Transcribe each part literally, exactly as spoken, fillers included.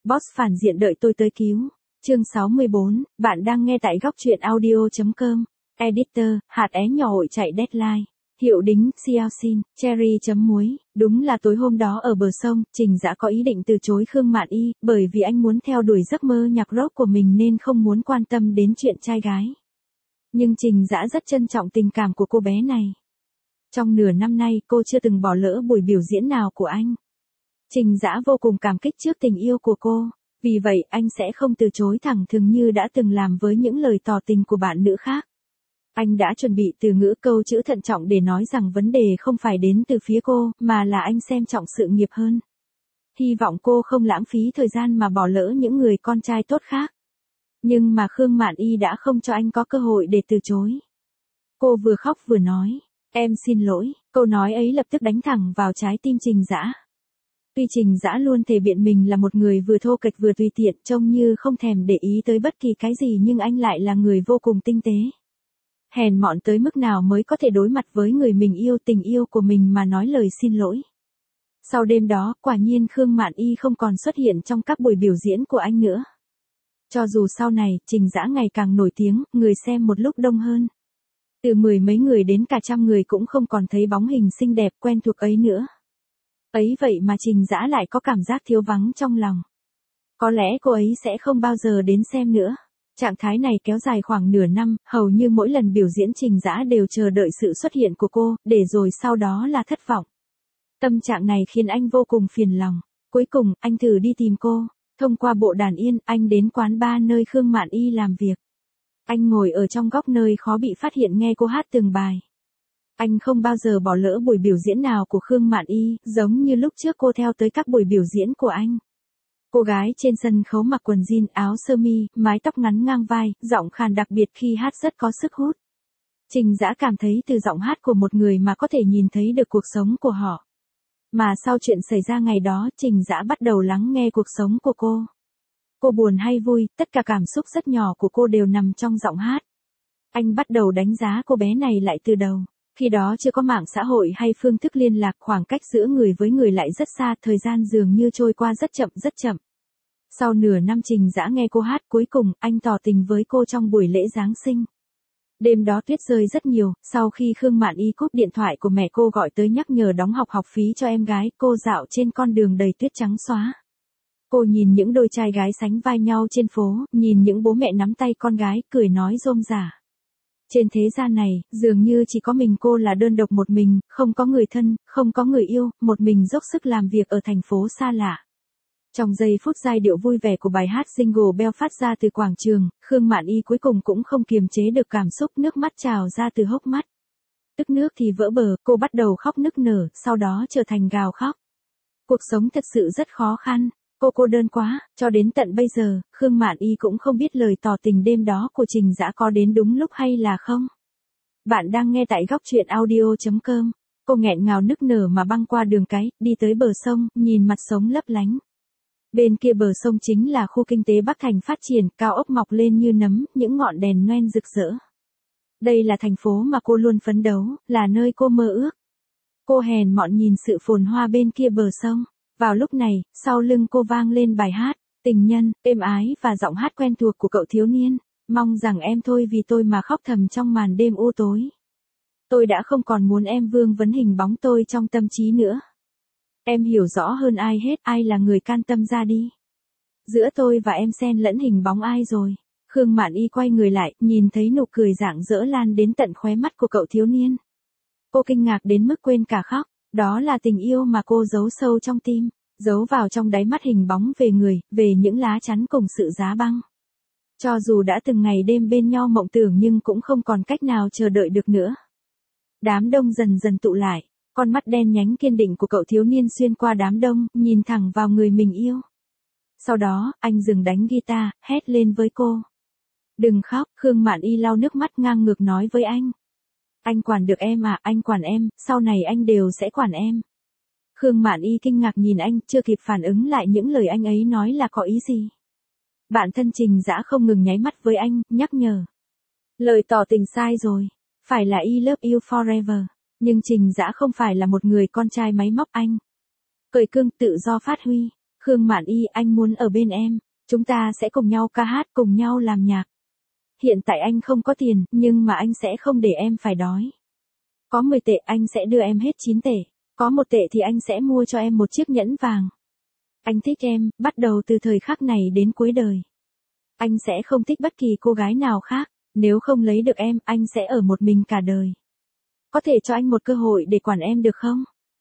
Boss phản diện đợi tôi tới cứu. Chương sáu mươi bốn, bạn đang nghe tại góc truyện audio chấm com. Editor, hạt é nhỏ hội chạy deadline. Hiệu đính, Xiaoxin, Cherry chấm muối. Đúng là tối hôm đó ở bờ sông, Trình Dã có ý định từ chối Khương Mạn Y, bởi vì anh muốn theo đuổi giấc mơ nhạc rock của mình nên không muốn quan tâm đến chuyện trai gái. Nhưng Trình Dã rất trân trọng tình cảm của cô bé này. Trong nửa năm nay cô chưa từng bỏ lỡ buổi biểu diễn nào của anh. Trình Dã vô cùng cảm kích trước tình yêu của cô, vì vậy anh sẽ không từ chối thẳng thừng như đã từng làm với những lời tỏ tình của bạn nữ khác. Anh đã chuẩn bị từ ngữ câu chữ thận trọng để nói rằng vấn đề không phải đến từ phía cô, mà là anh xem trọng sự nghiệp hơn. Hy vọng cô không lãng phí thời gian mà bỏ lỡ những người con trai tốt khác. Nhưng mà Khương Mạn Y đã không cho anh có cơ hội để từ chối. Cô vừa khóc vừa nói, em xin lỗi, câu nói ấy lập tức đánh thẳng vào trái tim Trình Dã. Tuy Trình Dã luôn thể biện mình là một người vừa thô kệch vừa tùy tiện, trông như không thèm để ý tới bất kỳ cái gì, nhưng anh lại là người vô cùng tinh tế. Hèn mọn tới mức nào mới có thể đối mặt với người mình yêu, tình yêu của mình mà nói lời xin lỗi. Sau đêm đó, quả nhiên Khương Mạn Y không còn xuất hiện trong các buổi biểu diễn của anh nữa. Cho dù sau này, Trình Dã ngày càng nổi tiếng, người xem một lúc đông hơn. Từ mười mấy người đến cả trăm người cũng không còn thấy bóng hình xinh đẹp quen thuộc ấy nữa. Ấy vậy mà Trình Dã lại có cảm giác thiếu vắng trong lòng. Có lẽ cô ấy sẽ không bao giờ đến xem nữa. Trạng thái này kéo dài khoảng nửa năm, hầu như mỗi lần biểu diễn Trình Dã đều chờ đợi sự xuất hiện của cô, để rồi sau đó là thất vọng. Tâm trạng này khiến anh vô cùng phiền lòng. Cuối cùng, anh thử đi tìm cô. Thông qua bộ đàn yên, anh đến quán bar nơi Khương Mạn Y làm việc. Anh ngồi ở trong góc nơi khó bị phát hiện nghe cô hát từng bài. Anh không bao giờ bỏ lỡ buổi biểu diễn nào của Khương Mạn Y, giống như lúc trước cô theo tới các buổi biểu diễn của anh. Cô gái trên sân khấu mặc quần jean, áo sơ mi, mái tóc ngắn ngang vai, giọng khàn đặc biệt khi hát rất có sức hút. Trình Dã cảm thấy từ giọng hát của một người mà có thể nhìn thấy được cuộc sống của họ. Mà sau chuyện xảy ra ngày đó, Trình Dã bắt đầu lắng nghe cuộc sống của cô. Cô buồn hay vui, tất cả cảm xúc rất nhỏ của cô đều nằm trong giọng hát. Anh bắt đầu đánh giá cô bé này lại từ đầu. Khi đó chưa có mạng xã hội hay phương thức liên lạc, khoảng cách giữa người với người lại rất xa, thời gian dường như trôi qua rất chậm rất chậm. Sau nửa năm Trình Dã nghe cô hát, cuối cùng, anh tỏ tình với cô trong buổi lễ Giáng sinh. Đêm đó tuyết rơi rất nhiều, sau khi Khương Mạn Y cúp điện thoại của mẹ cô gọi tới nhắc nhở đóng học học phí cho em gái, cô dạo trên con đường đầy tuyết trắng xóa. Cô nhìn những đôi trai gái sánh vai nhau trên phố, nhìn những bố mẹ nắm tay con gái, cười nói rôm rả. Trên thế gian này, dường như chỉ có mình cô là đơn độc một mình, không có người thân, không có người yêu, một mình dốc sức làm việc ở thành phố xa lạ. Trong giây phút giai điệu vui vẻ của bài hát Jingle Bell phát ra từ quảng trường, Khương Mạn Y cuối cùng cũng không kiềm chế được cảm xúc, nước mắt trào ra từ hốc mắt. Tức nước thì vỡ bờ, cô bắt đầu khóc nức nở, sau đó trở thành gào khóc. Cuộc sống thật sự rất khó khăn. Cô cô đơn quá, cho đến tận bây giờ, Khương Mạn Y cũng không biết lời tỏ tình đêm đó của Trình Dã có đến đúng lúc hay là không. Bạn đang nghe tại góc truyện audio chấm com. Cô nghẹn ngào nức nở mà băng qua đường cái, đi tới bờ sông, nhìn mặt sông lấp lánh. Bên kia bờ sông chính là khu kinh tế Bắc Thành phát triển, cao ốc mọc lên như nấm, những ngọn đèn noen rực rỡ. Đây là thành phố mà cô luôn phấn đấu, là nơi cô mơ ước. Cô hèn mọn nhìn sự phồn hoa bên kia bờ sông. Vào lúc này, sau lưng cô vang lên bài hát, tình nhân, êm ái và giọng hát quen thuộc của cậu thiếu niên. Mong rằng em thôi vì tôi mà khóc thầm trong màn đêm u tối. Tôi đã không còn muốn em vương vấn hình bóng tôi trong tâm trí nữa. Em hiểu rõ hơn ai hết ai là người can tâm ra đi. Giữa tôi và em xen lẫn hình bóng ai rồi. Khương Mạn Y quay người lại, nhìn thấy nụ cười rạng rỡ lan đến tận khóe mắt của cậu thiếu niên. Cô kinh ngạc đến mức quên cả khóc. Đó là tình yêu mà cô giấu sâu trong tim, giấu vào trong đáy mắt hình bóng về người, về những lá chắn cùng sự giá băng. Cho dù đã từng ngày đêm bên nhau mộng tưởng nhưng cũng không còn cách nào chờ đợi được nữa. Đám đông dần dần tụ lại, con mắt đen nhánh kiên định của cậu thiếu niên xuyên qua đám đông, nhìn thẳng vào người mình yêu. Sau đó, anh dừng đánh guitar, hét lên với cô. Đừng khóc, Khương Mạn Y lau nước mắt ngang ngược nói với anh. Anh quản được em à, anh quản em, sau này anh đều sẽ quản em. Khương Mạn Y kinh ngạc nhìn anh, chưa kịp phản ứng lại những lời anh ấy nói là có ý gì. Bạn thân Trình Dã không ngừng nháy mắt với anh, nhắc nhở. Lời tỏ tình sai rồi, phải là I love you forever. Nhưng Trình Dã không phải là một người con trai máy móc anh. Cởi cương tự do phát huy. Khương Mạn Y, anh muốn ở bên em. Chúng ta sẽ cùng nhau ca hát, cùng nhau làm nhạc. Hiện tại anh không có tiền, nhưng mà anh sẽ không để em phải đói. Có mười tệ anh sẽ đưa em hết chín tệ. Có một tệ thì anh sẽ mua cho em một chiếc nhẫn vàng. Anh thích em, bắt đầu từ thời khắc này đến cuối đời. Anh sẽ không thích bất kỳ cô gái nào khác. Nếu không lấy được em, anh sẽ ở một mình cả đời. Có thể cho anh một cơ hội để quản em được không?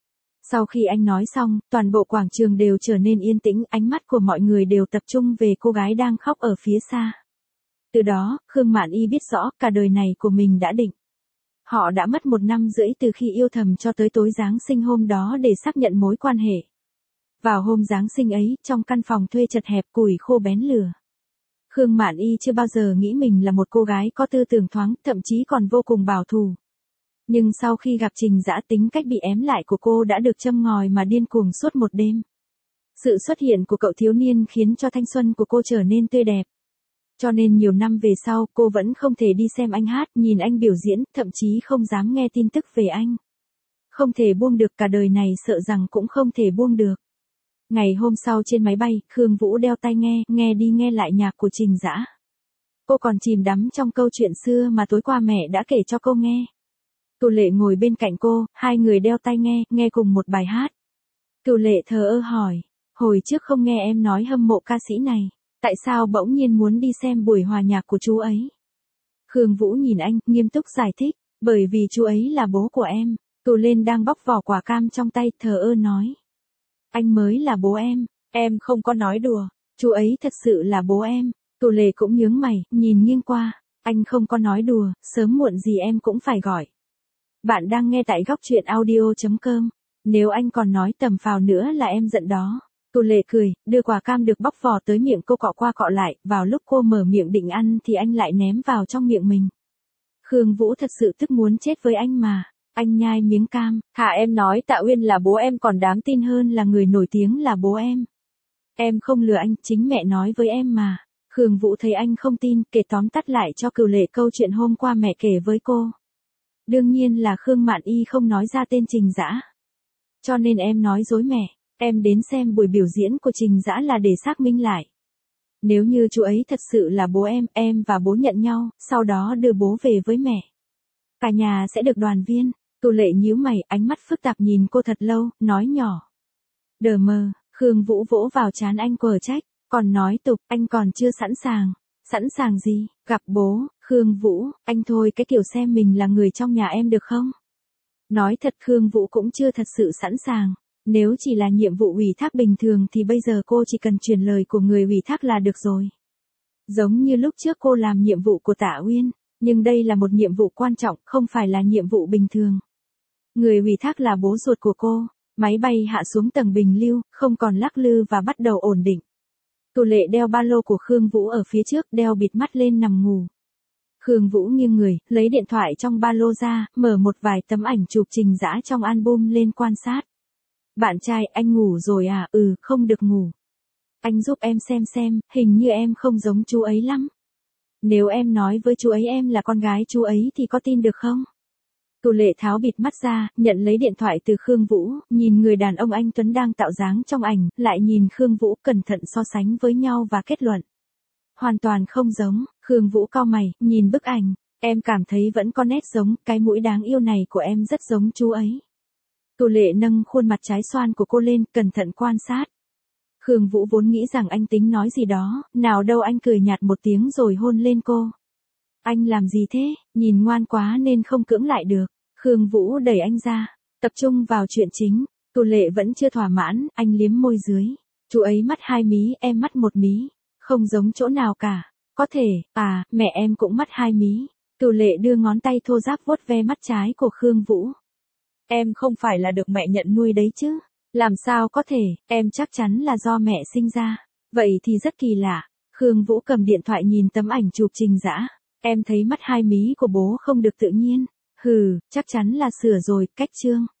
Sau khi anh nói xong, toàn bộ quảng trường đều trở nên yên tĩnh, ánh mắt của mọi người đều tập trung về cô gái đang khóc ở phía xa. Từ đó, Khương Mạn Y biết rõ cả đời này của mình đã định. Họ đã mất một năm rưỡi từ khi yêu thầm cho tới tối Giáng sinh hôm đó để xác nhận mối quan hệ. Vào hôm Giáng sinh ấy, trong căn phòng thuê chật hẹp củi khô bén lửa. Khương Mạn Y chưa bao giờ nghĩ mình là một cô gái có tư tưởng thoáng, thậm chí còn vô cùng bảo thủ. Nhưng sau khi gặp Trình Dã, tính cách bị ém lại của cô đã được châm ngòi mà điên cuồng suốt một đêm. Sự xuất hiện của cậu thiếu niên khiến cho thanh xuân của cô trở nên tươi đẹp. Cho nên nhiều năm về sau, cô vẫn không thể đi xem anh hát, nhìn anh biểu diễn, thậm chí không dám nghe tin tức về anh. Không thể buông được, cả đời này sợ rằng cũng không thể buông được. Ngày hôm sau trên máy bay, Khương Vũ đeo tai nghe, nghe đi nghe lại nhạc của Trình Dã. Cô còn chìm đắm trong câu chuyện xưa mà tối qua mẹ đã kể cho cô nghe. Cửu Lệ ngồi bên cạnh cô, hai người đeo tai nghe, nghe cùng một bài hát. Cửu Lệ thờ ơ hỏi, hồi trước không nghe em nói hâm mộ ca sĩ này, tại sao bỗng nhiên muốn đi xem buổi hòa nhạc của chú ấy? Khương Vũ nhìn anh, nghiêm túc giải thích, bởi vì chú ấy là bố của em. Cửu Lên đang bóc vỏ quả cam trong tay, thờ ơ nói. Anh mới là bố em, em không có nói đùa, chú ấy thật sự là bố em. Cửu Lệ cũng nhướng mày, nhìn nghiêng qua, anh không có nói đùa, sớm muộn gì em cũng phải gọi. Bạn đang nghe tại góc truyện audio chấm com. Nếu anh còn nói tầm phào nữa là em giận đó. Cửu Lệ cười, đưa quả cam được bóc vỏ tới miệng cô cọ qua cọ lại, vào lúc cô mở miệng định ăn thì anh lại ném vào trong miệng mình. Khương Vũ thật sự tức muốn chết với anh mà. Anh nhai miếng cam, hả, em nói Tạ Uyên là bố em còn đáng tin hơn là người nổi tiếng là bố em. Em không lừa anh, chính mẹ nói với em mà. Khương Vũ thấy anh không tin, kể tóm tắt lại cho Cửu Lệ câu chuyện hôm qua mẹ kể với cô. Đương nhiên là Khương Mạn Y không nói ra tên Trình Dã. Cho nên em nói dối mẹ, em đến xem buổi biểu diễn của Trình Dã là để xác minh lại. Nếu như chú ấy thật sự là bố em, em và bố nhận nhau, sau đó đưa bố về với mẹ. Cả nhà sẽ được đoàn viên. Cửu Lệ nhíu mày, ánh mắt phức tạp nhìn cô thật lâu, nói nhỏ. Đờ mờ, Khương Vũ vỗ vào trán anh quở trách, còn nói tục, anh còn chưa sẵn sàng. Sẵn sàng gì, gặp bố, Khương Vũ, anh thôi cái kiểu xem mình là người trong nhà em được không? Nói thật Khương Vũ cũng chưa thật sự sẵn sàng, nếu chỉ là nhiệm vụ ủy thác bình thường thì bây giờ cô chỉ cần truyền lời của người ủy thác là được rồi. Giống như lúc trước cô làm nhiệm vụ của Tạ Uyên, nhưng đây là một nhiệm vụ quan trọng, không phải là nhiệm vụ bình thường. Người ủy thác là bố ruột của cô, máy bay hạ xuống tầng bình lưu, không còn lắc lư và bắt đầu ổn định. Cửu Lệ đeo ba lô của Khương Vũ ở phía trước, đeo bịt mắt lên nằm ngủ. Khương Vũ nghiêng người, lấy điện thoại trong ba lô ra, mở một vài tấm ảnh chụp Trình Dã trong album lên quan sát. Bạn trai, anh ngủ rồi à? Ừ, không được ngủ. Anh giúp em xem xem, hình như em không giống chú ấy lắm. Nếu em nói với chú ấy em là con gái chú ấy thì có tin được không? Cửu Lệ tháo bịt mắt ra, nhận lấy điện thoại từ Khương Vũ, nhìn người đàn ông anh tuấn đang tạo dáng trong ảnh, lại nhìn Khương Vũ, cẩn thận so sánh với nhau và kết luận. Hoàn toàn không giống. Khương Vũ cau mày, nhìn bức ảnh, em cảm thấy vẫn có nét giống, cái mũi đáng yêu này của em rất giống chú ấy. Cửu Lệ nâng khuôn mặt trái xoan của cô lên, cẩn thận quan sát. Khương Vũ vốn nghĩ rằng anh tính nói gì đó, nào đâu anh cười nhạt một tiếng rồi hôn lên cô. Anh làm gì thế, nhìn ngoan quá nên không cưỡng lại được. Khương Vũ đẩy anh ra, tập trung vào chuyện chính. Cửu Lệ vẫn chưa thỏa mãn, anh liếm môi dưới. Chú ấy mắt hai mí, em mắt một mí. Không giống chỗ nào cả. Có thể, à, mẹ em cũng mắt hai mí. Cửu Lệ đưa ngón tay thô ráp vuốt ve mắt trái của Khương Vũ. Em không phải là được mẹ nhận nuôi đấy chứ. Làm sao có thể, em chắc chắn là do mẹ sinh ra. Vậy thì rất kỳ lạ. Khương Vũ cầm điện thoại nhìn tấm ảnh chụp Trình Dã. Em thấy mắt hai mí của bố không được tự nhiên. Hừ, chắc chắn là sửa rồi, cách trương.